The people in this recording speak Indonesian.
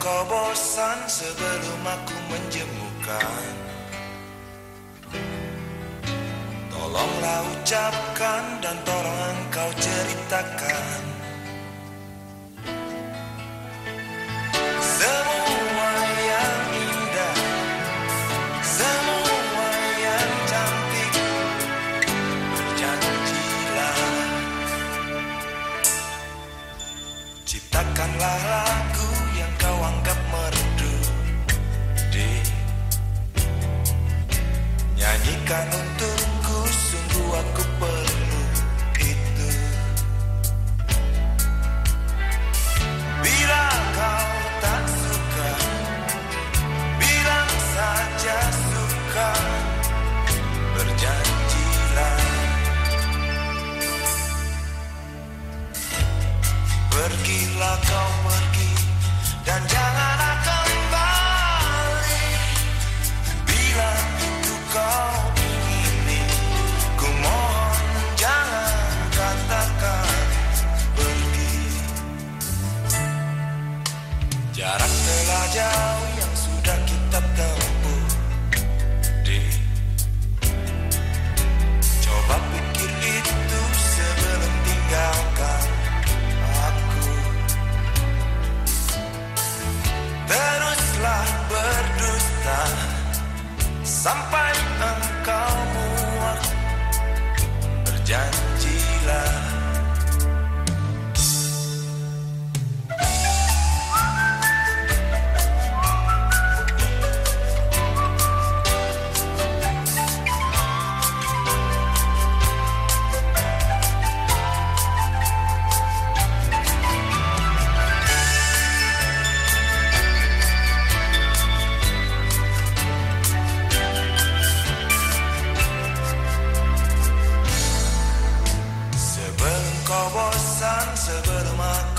kau bosan, sebelum aku menjemukan, tolonglah ucapkan dan tolong engkau ceritakan semua yang indah, semua yang cantik. Berjanjilah, ciptakanlah lagu yang kau anggap merdu, nyanyikan untukku, sungguh aku perlu itu. Bila kau tak suka, bilang saja suka. Berjanjilah, pergilah kau pergi dan janganlah kembali. Bila itu kau ingini, ku mohon jangan katakan pergi. Jarak telah jauh yang sudah kita tempuh, coba pikir itu sebelum tinggalkan aku. Teruslah berdusta sampai engkau muak. Berjanjilah, sebelum kau bosan, sebelum aku